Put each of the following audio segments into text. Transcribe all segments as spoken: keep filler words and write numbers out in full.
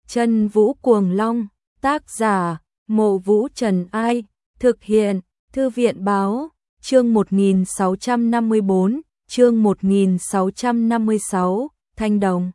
Chân Vũ Cuồng Long, tác giả, Mộ Vũ Trần Ai, thực hiện, Thư viện Báo, chương một nghìn sáu trăm năm mươi bốn, chương một nghìn sáu trăm năm mươi sáu, Thanh Đồng.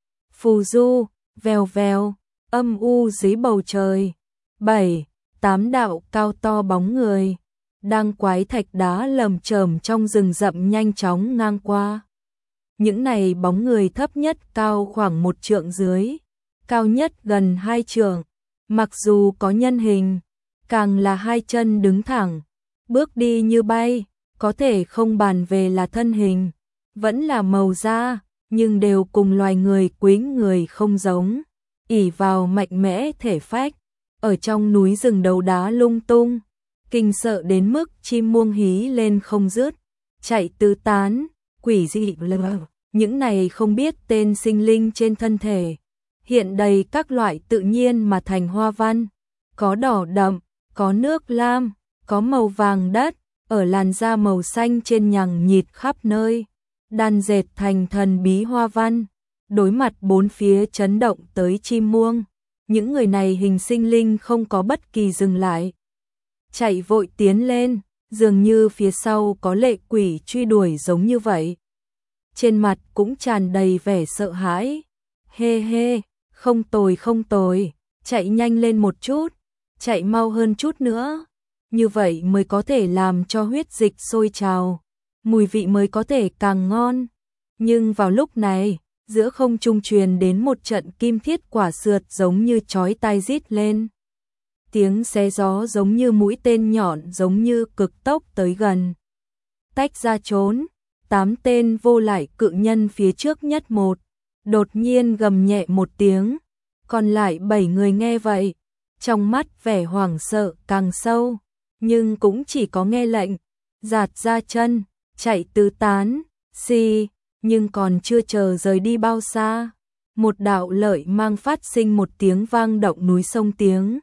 Phù du, vèo vèo, âm u dưới bầu trời. Bảy, tám đạo cao to bóng người, đang quái thạch đá lầm chởm trong rừng rậm nhanh chóng ngang qua. Những này bóng người thấp nhất cao khoảng một trượng dưới, cao nhất gần hai trượng, mặc dù có nhân hình, càng là hai chân đứng thẳng, bước đi như bay, có thể không bàn về là thân hình, vẫn là màu da, nhưng đều cùng loài người quý người không giống, ỷ vào mạnh mẽ thể phách, ở trong núi rừng đấu đá lung tung, kinh sợ đến mức chim muông hí lên không dứt, chạy tứ tán, quỷ dị lờ. Những này không biết tên sinh linh trên thân thể, hiện đầy các loại tự nhiên mà thành hoa văn, có đỏ đậm, có nước lam, có màu vàng đất, ở làn da màu xanh trên nhằng nhịt khắp nơi, đan dệt thành thần bí hoa văn, đối mặt bốn phía chấn động tới chim muông. Những người này hình sinh linh không có bất kỳ dừng lại, chạy vội tiến lên, dường như phía sau có lệ quỷ truy đuổi giống như vậy. Trên mặt cũng tràn đầy vẻ sợ hãi. Hê hê, không tồi không tồi, chạy nhanh lên một chút, chạy mau hơn chút nữa. Như vậy mới có thể làm cho huyết dịch sôi trào, mùi vị mới có thể càng ngon. Nhưng vào lúc này, giữa không trung truyền đến một trận kim thiết quả sượt giống như chói tai rít lên. Tiếng xé gió giống như mũi tên nhọn giống như cực tốc tới gần. Tách ra trốn, tám tên vô lại cự nhân phía trước nhất một, đột nhiên gầm nhẹ một tiếng, còn lại bảy người nghe vậy, trong mắt vẻ hoảng sợ càng sâu, nhưng cũng chỉ có nghe lệnh, giạt ra chân, chạy tứ tán, xì, nhưng còn chưa chờ rời đi bao xa, một đạo lợi mang phát sinh một tiếng vang động núi sông tiếng.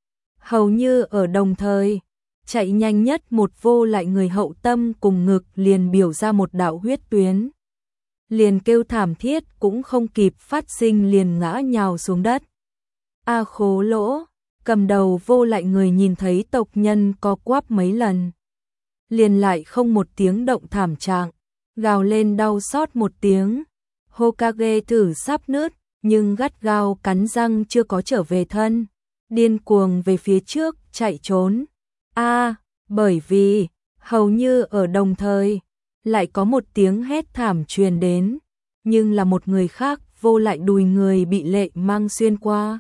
Hầu như ở đồng thời, chạy nhanh nhất một vô lại người hậu tâm cùng ngực liền biểu ra một đạo huyết tuyến. Liền kêu thảm thiết cũng không kịp phát sinh liền ngã nhào xuống đất. A Khố Lỗ, cầm đầu vô lại người nhìn thấy tộc nhân co quắp mấy lần. Liền lại không một tiếng động thảm trạng, gào lên đau xót một tiếng. Hokage thử sắp nứt, nhưng gắt gao cắn răng chưa có trở về thân. Điên cuồng về phía trước, chạy trốn. A, à, bởi vì, hầu như ở đồng thời, lại có một tiếng hét thảm truyền đến, nhưng là một người khác vô lại đùi người bị lệ mang xuyên qua.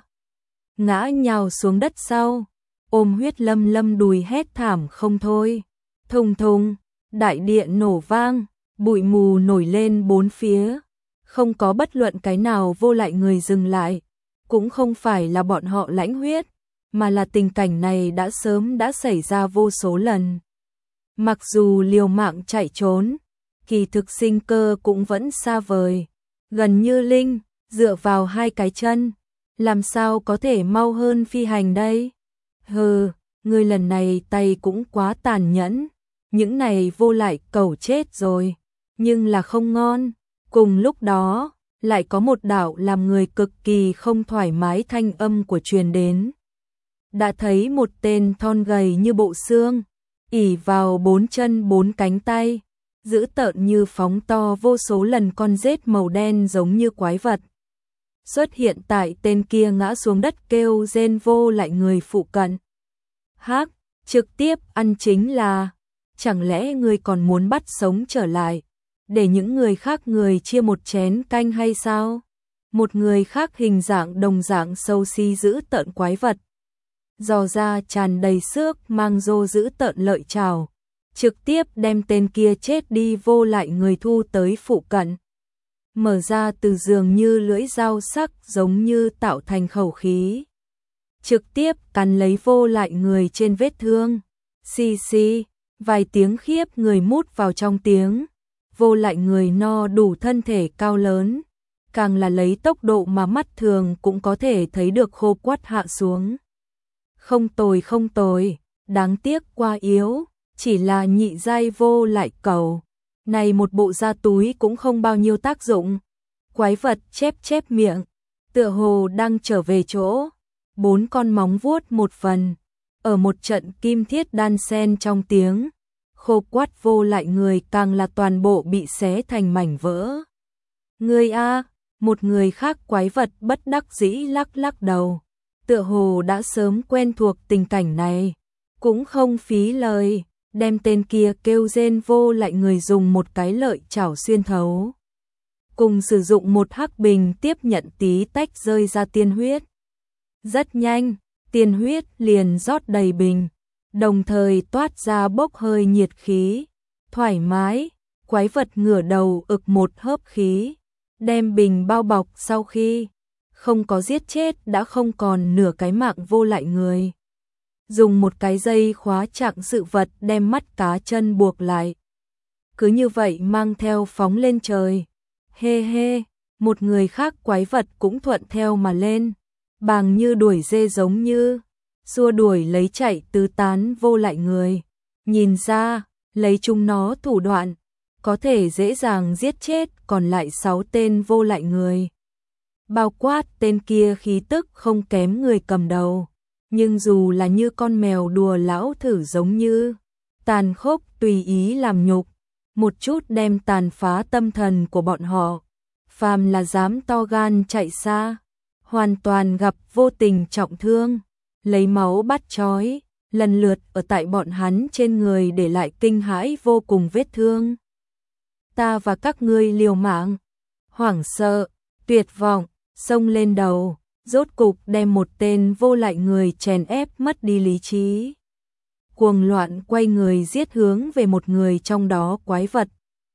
Ngã nhào xuống đất sau, ôm huyết lâm lâm đùi hét thảm không thôi. Thùng thùng, đại địa nổ vang, bụi mù nổi lên bốn phía. Không có bất luận cái nào vô lại người dừng lại, cũng không phải là bọn họ lãnh huyết, mà là tình cảnh này đã sớm đã xảy ra vô số lần. Mặc dù liều mạng chạy trốn, kỳ thực sinh cơ cũng vẫn xa vời, gần như linh, dựa vào hai cái chân, làm sao có thể mau hơn phi hành đây? Hừ, người lần này tay cũng quá tàn nhẫn, những này vô lại cẩu chết rồi, nhưng là không ngon. Cùng lúc đó, lại có một đạo làm người cực kỳ không thoải mái thanh âm của truyền đến. Đã thấy một tên thon gầy như bộ xương, ỉ vào bốn chân bốn cánh tay, dữ tợn như phóng to vô số lần con rết màu đen giống như quái vật. Xuất hiện tại tên kia ngã xuống đất kêu rên vô lại người phụ cận. Hắc, trực tiếp ăn chính là, chẳng lẽ ngươi còn muốn bắt sống trở lại, để những người khác người chia một chén canh hay sao? Một người khác hình dạng đồng dạng sâu xí dữ tợn quái vật. Giò da tràn đầy xước mang rô dữ tợn lợi trào, trực tiếp đem tên kia chết đi vô lại người thu tới phụ cận. Mở ra từ dường như lưỡi dao sắc giống như tạo thành khẩu khí. Trực tiếp cắn lấy vô lại người trên vết thương. Xì xì, vài tiếng khiếp người mút vào trong tiếng. Vô lại người no đủ thân thể cao lớn, càng là lấy tốc độ mà mắt thường cũng có thể thấy được khô quắt hạ xuống. Không tồi không tồi, đáng tiếc quá yếu, chỉ là nhị giai vô lại cầu. Này một bộ da túi cũng không bao nhiêu tác dụng. Quái vật chép chép miệng, tựa hồ đang trở về chỗ, bốn con móng vuốt một phần, ở một trận kim thiết đan sen trong tiếng khô quát vô lại người càng là toàn bộ bị xé thành mảnh vỡ. Ngươi a, một người khác quái vật bất đắc dĩ lắc lắc đầu, tựa hồ đã sớm quen thuộc tình cảnh này, cũng không phí lời, đem tên kia kêu rên vô lại người dùng một cái lợi chảo xuyên thấu. Cùng sử dụng một hắc bình tiếp nhận tí tách rơi ra tiên huyết. Rất nhanh, tiên huyết liền rót đầy bình, đồng thời toát ra bốc hơi nhiệt khí, thoải mái, quái vật ngửa đầu ực một hớp khí, đem bình bao bọc sau khi không có giết chết đã không còn nửa cái mạng vô lại người. Dùng một cái dây khóa chặn sự vật đem mắt cá chân buộc lại. Cứ như vậy mang theo phóng lên trời. Hê hê, một người khác quái vật cũng thuận theo mà lên, bàng như đuổi dê giống như, xua đuổi lấy chạy tứ tán vô lại người. Nhìn ra, lấy chúng nó thủ đoạn, có thể dễ dàng giết chết còn lại sáu tên vô lại người. Bao quát tên kia khí tức không kém người cầm đầu, nhưng dù là như con mèo đùa lão thử giống như, tàn khốc tùy ý làm nhục, một chút đem tàn phá tâm thần của bọn họ. Phàm là dám to gan chạy xa, hoàn toàn gặp vô tình trọng thương, lấy máu bắt trói, lần lượt ở tại bọn hắn trên người để lại kinh hãi vô cùng vết thương. Ta và các ngươi liều mạng, hoảng sợ, tuyệt vọng, xông lên đầu, rốt cục đem một tên vô lại người chèn ép mất đi lý trí. Cuồng loạn quay người giết hướng về một người trong đó quái vật.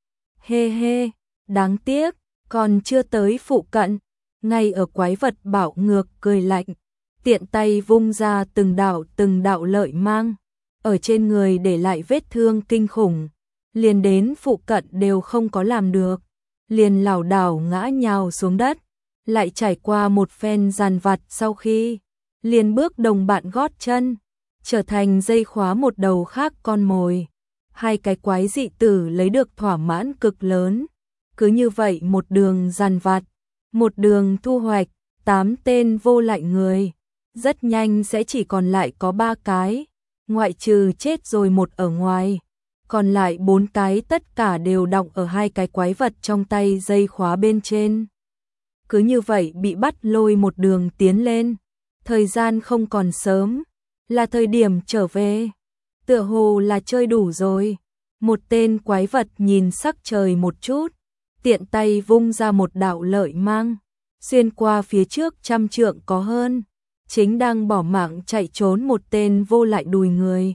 Hê hê, đáng tiếc, còn chưa tới phụ cận, ngay ở quái vật bạo ngược cười lạnh, tiện tay vung ra từng đạo từng đạo lợi mang, ở trên người để lại vết thương kinh khủng, liền đến phụ cận đều không có làm được, liền lảo đảo ngã nhào xuống đất, lại trải qua một phen giàn vặt sau khi, liền bước đồng bạn gót chân, trở thành dây khóa một đầu khác con mồi. Hai cái quái dị tử lấy được thỏa mãn cực lớn. Cứ như vậy một đường giàn vặt, một đường thu hoạch, tám tên vô lại người. Rất nhanh sẽ chỉ còn lại có ba cái, ngoại trừ chết rồi một ở ngoài. Còn lại bốn cái tất cả đều đọng ở hai cái quái vật trong tay dây khóa bên trên. Cứ như vậy bị bắt lôi một đường tiến lên. Thời gian không còn sớm, là thời điểm trở về. Tựa hồ là chơi đủ rồi. Một tên quái vật nhìn sắc trời một chút, tiện tay vung ra một đạo lợi mang, xuyên qua phía trước trăm trượng có hơn, chính đang bỏ mạng chạy trốn một tên vô lại đùi người.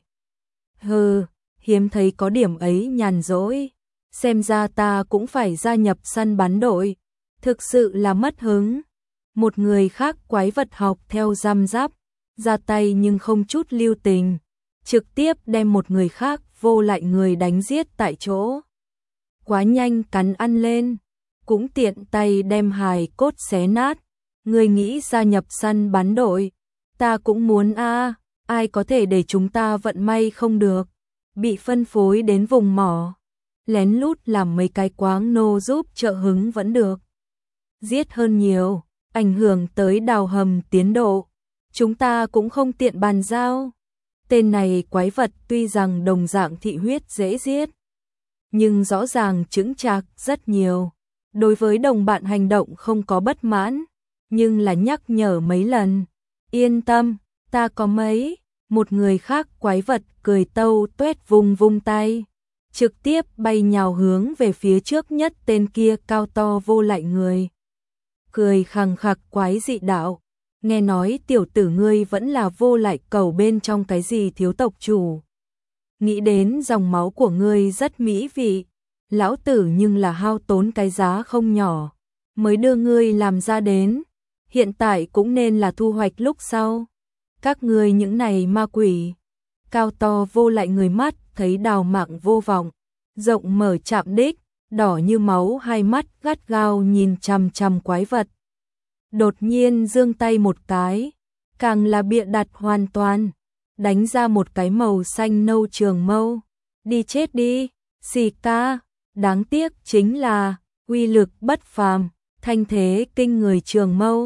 Hừ, hiếm thấy có điểm ấy nhàn rỗi, xem ra ta cũng phải gia nhập săn bắn đội, thực sự là mất hứng. Một người khác quái vật học theo răm giáp, ra tay nhưng không chút lưu tình, trực tiếp đem một người khác vô lại người đánh giết tại chỗ. Quá nhanh cắn ăn lên, cũng tiện tay đem hài cốt xé nát. Người nghĩ gia nhập săn bắn đội, ta cũng muốn a, ai có thể để chúng ta vận may không được, bị phân phối đến vùng mỏ, lén lút làm mấy cái quáng nô giúp trợ hứng vẫn được. Giết hơn nhiều, ảnh hưởng tới đào hầm tiến độ, chúng ta cũng không tiện bàn giao. Tên này quái vật tuy rằng đồng dạng thị huyết dễ giết, nhưng rõ ràng chững chạc rất nhiều. Đối với đồng bạn hành động không có bất mãn, nhưng là nhắc nhở mấy lần. Yên tâm, ta có mấy. Một người khác quái vật cười tâu tuét vung vung tay, trực tiếp bay nhào hướng về phía trước nhất tên kia cao to vô lại người. Cười khằng khặc quái dị đạo, nghe nói tiểu tử ngươi vẫn là vô lại cầu bên trong cái gì thiếu tộc chủ. Nghĩ đến dòng máu của ngươi rất mỹ vị, lão tử nhưng là hao tốn cái giá không nhỏ, mới đưa ngươi làm ra đến, hiện tại cũng nên là thu hoạch lúc sau. Các ngươi những này ma quỷ, cao to vô lại người mắt thấy đào mạng vô vọng, rộng mở chạm đích, đỏ như máu hai mắt gắt gao nhìn chằm chằm quái vật. Đột nhiên giương tay một cái, càng là bịa đặt hoàn toàn, đánh ra một cái màu xanh nâu trường mâu. Đi chết đi, xì ca, đáng tiếc chính là uy lực bất phàm, thanh thế kinh người trường mâu,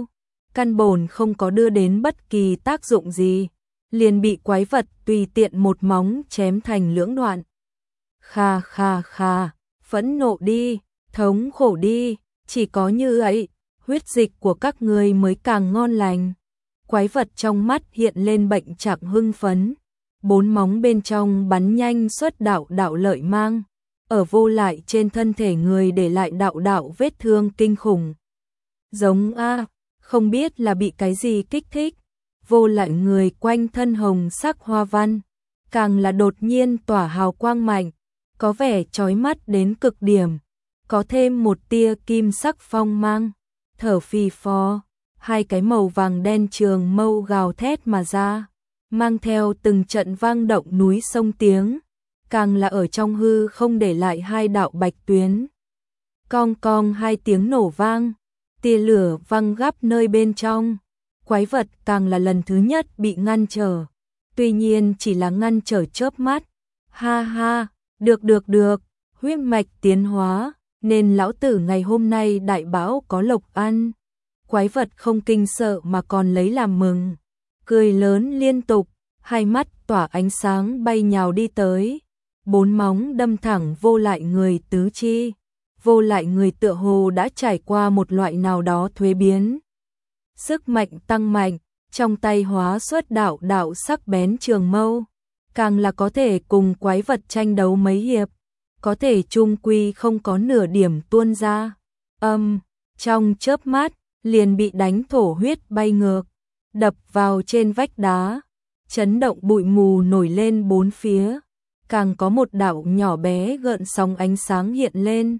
căn bổn không có đưa đến bất kỳ tác dụng gì, liền bị quái vật tùy tiện một móng chém thành lưỡng đoạn. Kha kha kha, phẫn nộ đi, thống khổ đi, chỉ có như vậy, huyết dịch của các ngươi mới càng ngon lành. Quái vật trong mắt hiện lên bệnh trạng hưng phấn, bốn móng bên trong bắn nhanh xuất đạo đạo lợi mang, ở Vô Lại trên thân thể người để lại đạo đạo vết thương kinh khủng. Giống a, không biết là bị cái gì kích thích, Vô Lại người quanh thân hồng sắc hoa văn, càng là đột nhiên tỏa hào quang mạnh, có vẻ chói mắt đến cực điểm, có thêm một tia kim sắc phong mang, thở phì phò, hai cái màu vàng đen trường mâu gào thét mà ra, mang theo từng trận vang động núi sông tiếng, càng là ở trong hư không để lại hai đạo bạch tuyến. Cong cong hai tiếng nổ vang, tia lửa văng gắp nơi bên trong, quái vật càng là lần thứ nhất bị ngăn trở, tuy nhiên chỉ là ngăn trở chớp mắt. Ha ha, được được được, huyết mạch tiến hóa, nên lão tử ngày hôm nay đại bão có lộc ăn. Quái vật không kinh sợ mà còn lấy làm mừng, cười lớn liên tục, hai mắt tỏa ánh sáng bay nhào đi tới, bốn móng đâm thẳng Vô Lại người tứ chi. Vô Lại người tựa hồ đã trải qua một loại nào đó thuế biến. Sức mạnh tăng mạnh, trong tay hóa xuất đạo đạo sắc bén trường mâu, càng là có thể cùng quái vật tranh đấu mấy hiệp, có thể chung quy không có nửa điểm tuôn ra. Âm, trong chớp mắt, liền bị đánh thổ huyết bay ngược, đập vào trên vách đá, chấn động bụi mù nổi lên bốn phía, càng có một đạo nhỏ bé gợn sóng ánh sáng hiện lên.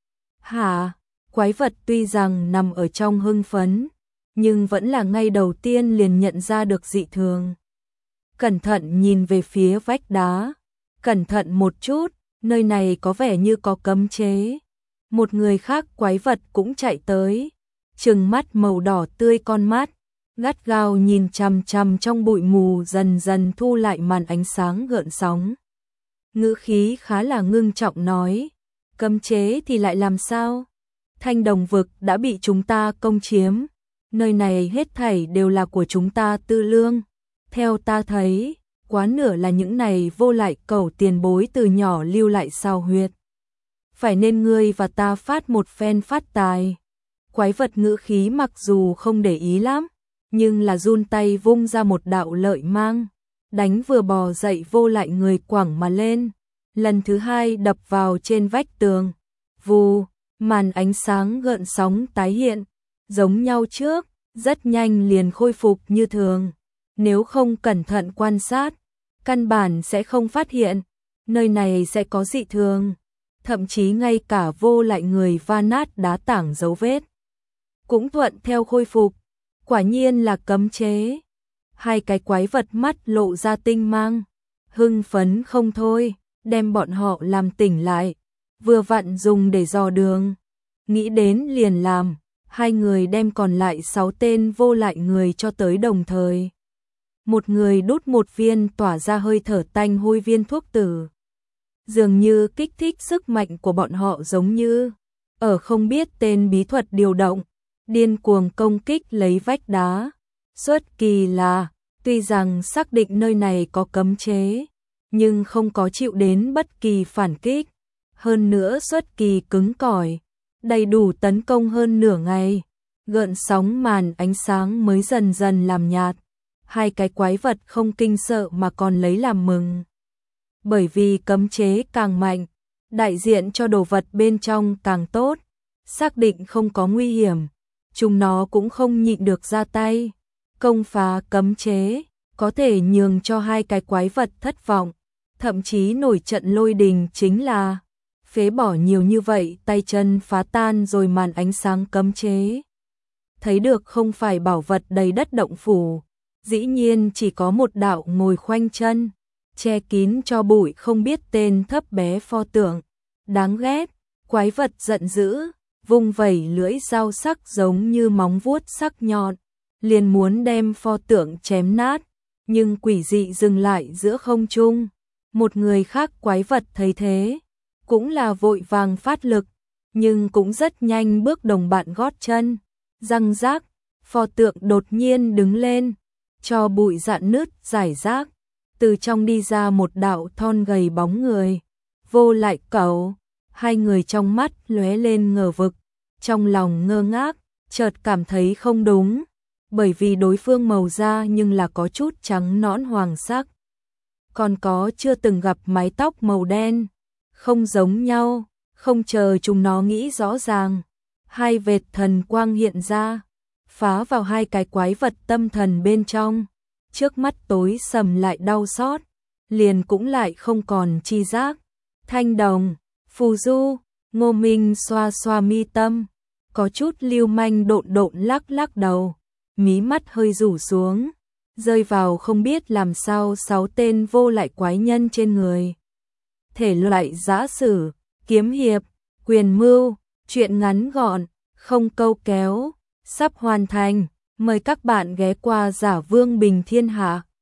Hả, quái vật tuy rằng nằm ở trong hưng phấn, nhưng vẫn là ngay đầu tiên liền nhận ra được dị thường. Cẩn thận nhìn về phía vách đá, cẩn thận một chút, nơi này có vẻ như có cấm chế. Một người khác quái vật cũng chạy tới, trừng mắt màu đỏ tươi con mắt, gắt gao nhìn chằm chằm trong bụi mù dần dần thu lại màn ánh sáng gợn sóng. Ngữ khí khá là ngưng trọng nói, cấm chế thì lại làm sao? Thanh Đồng vực đã bị chúng ta công chiếm, nơi này hết thảy đều là của chúng ta tư lương. Theo ta thấy, quá nửa là những này Vô Lại cẩu tiền bối từ nhỏ lưu lại sao huyệt. Phải nên ngươi và ta phát một phen phát tài. Quái vật ngữ khí mặc dù không để ý lắm, nhưng là run tay vung ra một đạo lợi mang, đánh vừa bò dậy Vô Lại người quẳng mà lên, lần thứ hai đập vào trên vách tường. Vù, màn ánh sáng gợn sóng tái hiện, giống nhau trước, rất nhanh liền khôi phục như thường. Nếu không cẩn thận quan sát, căn bản sẽ không phát hiện, nơi này sẽ có dị thường, thậm chí ngay cả Vô Lại người va nát đá tảng dấu vết cũng thuận theo khôi phục, quả nhiên là cấm chế. Hai cái quái vật mắt lộ ra tinh mang, hưng phấn không thôi, đem bọn họ làm tỉnh lại, vừa vặn dùng để dò đường, nghĩ đến liền làm, hai người đem còn lại sáu tên Vô Lại người cho tới đồng thời. Một người đút một viên tỏa ra hơi thở tanh hôi viên thuốc tử, dường như kích thích sức mạnh của bọn họ, giống như ở không biết tên bí thuật điều động, điên cuồng công kích lấy vách đá. Xuất kỳ là, tuy rằng xác định nơi này có cấm chế, nhưng không có chịu đến bất kỳ phản kích, hơn nữa xuất kỳ cứng cỏi, đầy đủ tấn công hơn nửa ngày, gợn sóng màn ánh sáng mới dần dần làm nhạt. Hai cái quái vật không kinh sợ mà còn lấy làm mừng. Bởi vì cấm chế càng mạnh, đại diện cho đồ vật bên trong càng tốt, xác định không có nguy hiểm, chúng nó cũng không nhịn được ra tay. Công phá cấm chế, có thể nhường cho hai cái quái vật thất vọng, thậm chí nổi trận lôi đình chính là phế bỏ nhiều như vậy, tay chân phá tan rồi màn ánh sáng cấm chế. Thấy được không phải bảo vật đầy đất động phủ, dĩ nhiên chỉ có một đạo ngồi khoanh chân, che kín cho bụi không biết tên thấp bé pho tượng. Đáng ghét, quái vật giận dữ, vung vẩy lưỡi dao sắc giống như móng vuốt sắc nhọn, liền muốn đem pho tượng chém nát, nhưng quỷ dị dừng lại giữa không trung. Một người khác quái vật thấy thế, cũng là vội vàng phát lực, nhưng cũng rất nhanh bước đồng bạn gót chân, răng rác, pho tượng đột nhiên đứng lên, cho bụi rạn nứt rải rác, từ trong đi ra một đạo thon gầy bóng người. Vô Lại Cẩu, hai người trong mắt lóe lên ngờ vực, trong lòng ngơ ngác, chợt cảm thấy không đúng, bởi vì đối phương màu da nhưng là có chút trắng nõn hoàng sắc, còn có chưa từng gặp mái tóc màu đen, không giống nhau. Không chờ chúng nó nghĩ rõ ràng, hai vệt thần quang hiện ra, phá vào hai cái quái vật tâm thần bên trong, trước mắt tối sầm lại đau xót, liền cũng lại không còn chi giác. Thanh Đồng, Phù Du, Ngô Minh xoa xoa mi tâm, có chút lưu manh độn độn lắc lắc đầu, mí mắt hơi rủ xuống, rơi vào không biết làm sao sáu tên vô lại quái nhân trên người. Thể loại giã sử, kiếm hiệp, quyền mưu, truyện ngắn gọn, không câu kéo, sắp hoàn thành. Mời các bạn ghé qua Giả Vương Bình Thiên Hạ.